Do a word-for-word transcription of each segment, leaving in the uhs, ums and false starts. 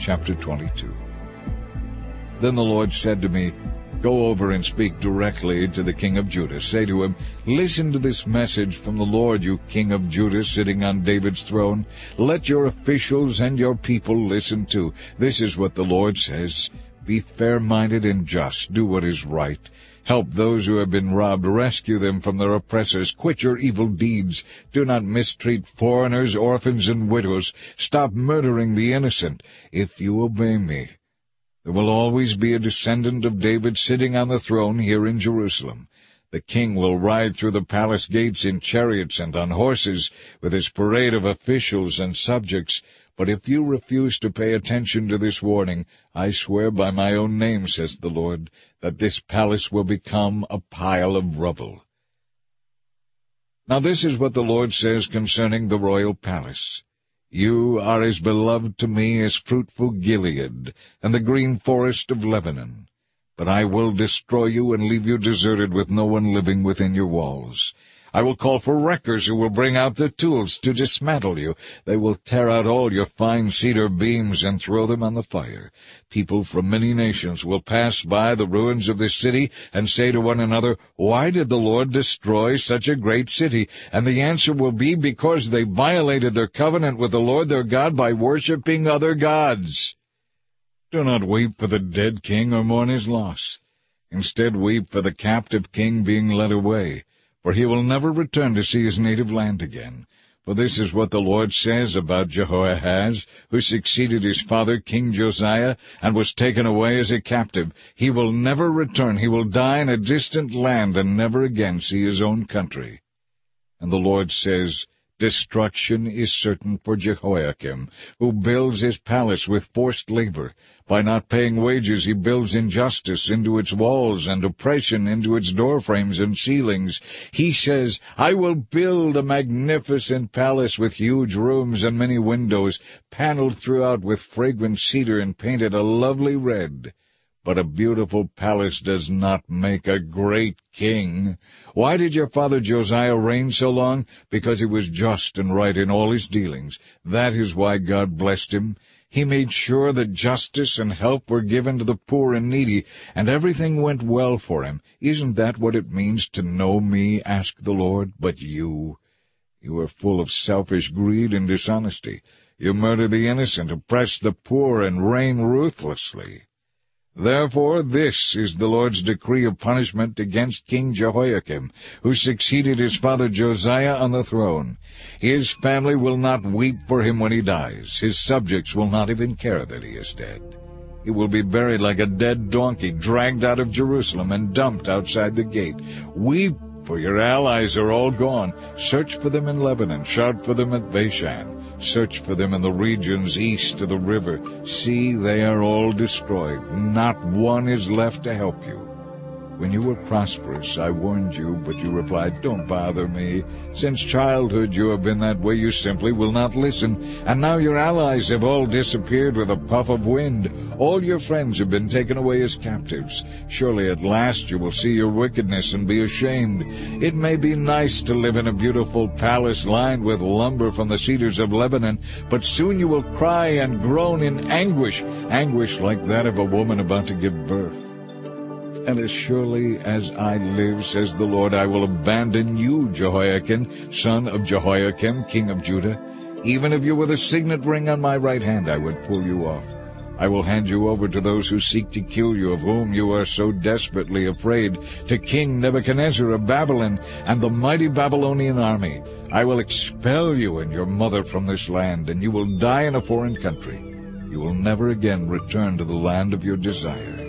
chapter twenty-two. Then the Lord said to me, "Go over and speak directly to the king of Judah. Say to him, listen to this message from the Lord, you king of Judah sitting on David's throne. Let your officials and your people listen too. This is what the Lord says. Be fair-minded and just. Do what is right. Help those who have been robbed. Rescue them from their oppressors. Quit your evil deeds. Do not mistreat foreigners, orphans, and widows. Stop murdering the innocent. If you obey me, there will always be a descendant of David sitting on the throne here in Jerusalem. The king will ride through the palace gates in chariots and on horses, with his parade of officials and subjects. But if you refuse to pay attention to this warning, I swear by my own name, says the Lord, that this palace will become a pile of rubble." Now this is what the Lord says concerning the royal palace. "You are as beloved to me as fruitful Gilead and the green forest of Lebanon. But I will destroy you and leave you deserted with no one living within your walls. I will call for wreckers who will bring out their tools to dismantle you. They will tear out all your fine cedar beams and throw them on the fire. People from many nations will pass by the ruins of this city and say to one another, 'Why did the Lord destroy such a great city?' And the answer will be, because they violated their covenant with the Lord their God by worshipping other gods. Do not weep for the dead king or mourn his loss. Instead, weep for the captive king being led away, for he will never return to see his native land again. For this is what the Lord says about Jehoahaz, who succeeded his father King Josiah, and was taken away as a captive. He will never return. He will die in a distant land and never again see his own country." And the Lord says, "Destruction is certain for Jehoiakim, who builds his palace with forced labor. By not paying wages he builds injustice into its walls and oppression into its doorframes and ceilings. He says, 'I will build a magnificent palace with huge rooms and many windows, paneled throughout with fragrant cedar and painted a lovely red.' But a beautiful palace does not make a great king. Why did your father Josiah reign so long? Because he was just and right in all his dealings. That is why God blessed him. He made sure that justice and help were given to the poor and needy, and everything went well for him. Isn't that what it means to know me?" asked the Lord. "But you, you are full of selfish greed and dishonesty. You murder the innocent, oppress the poor, and reign ruthlessly. Therefore this is the Lord's decree of punishment against King Jehoiakim, who succeeded his father Josiah on the throne. His family will not weep for him when he dies. His subjects will not even care that he is dead. He will be buried like a dead donkey, dragged out of Jerusalem and dumped outside the gate. Weep, for your allies are all gone. Search for them in Lebanon. Shout for them at Bashan. Search for them in the regions east of the river. See, they are all destroyed. Not one is left to help you. When you were prosperous, I warned you, but you replied, 'Don't bother me.' Since childhood you have been that way. You simply will not listen. And now your allies have all disappeared with a puff of wind. All your friends have been taken away as captives. Surely at last you will see your wickedness and be ashamed. It may be nice to live in a beautiful palace lined with lumber from the cedars of Lebanon, but soon you will cry and groan in anguish, anguish like that of a woman about to give birth. And as surely as I live, says the Lord, I will abandon you, Jehoiakim, son of Jehoiakim, king of Judah. Even if you were the signet ring on my right hand, I would pull you off. I will hand you over to those who seek to kill you, of whom you are so desperately afraid, to King Nebuchadnezzar of Babylon and the mighty Babylonian army. I will expel you and your mother from this land, and you will die in a foreign country. You will never again return to the land of your desire.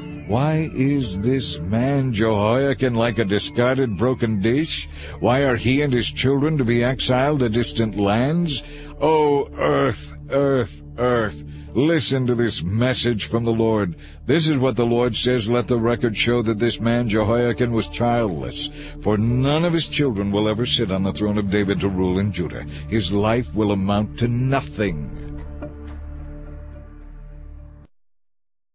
Why is this man Jehoiakim like a discarded broken dish? Why are he and his children to be exiled to distant lands? O earth, earth, earth, listen to this message from the Lord. This is what the Lord says, let the record show that this man Jehoiakim was childless, for none of his children will ever sit on the throne of David to rule in Judah. His life will amount to nothing.